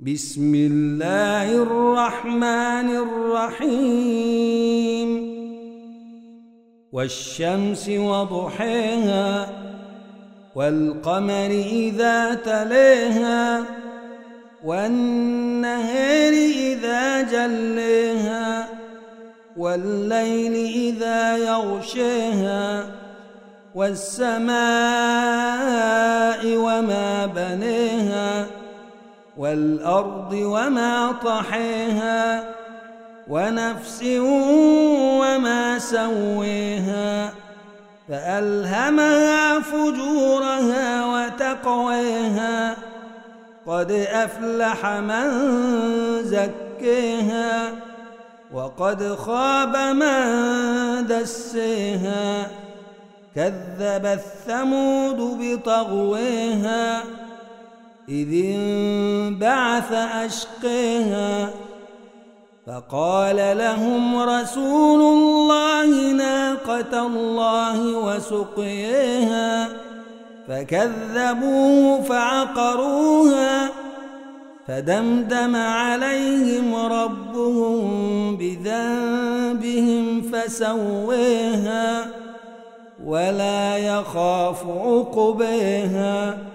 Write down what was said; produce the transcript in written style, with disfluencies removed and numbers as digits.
بسم الله الرحمن الرحيم والشمس وضحيها والقمر إذا تليها والنهار إذا جليها والليل إذا يغشيها والسماء وما بنيها والأرض وما طحيها ونفس وما سويها فألهمها فجورها وتقويها قد أفلح من زكيها وقد خاب من دسيها كذبت ثمود بطغويها إذ انبعث أشقيها فقال لهم رسول الله ناقة الله وسقيها فكذبوه فعقروها فدمدم عليهم ربهم بذنبهم فسويها ولا يخاف عقبيها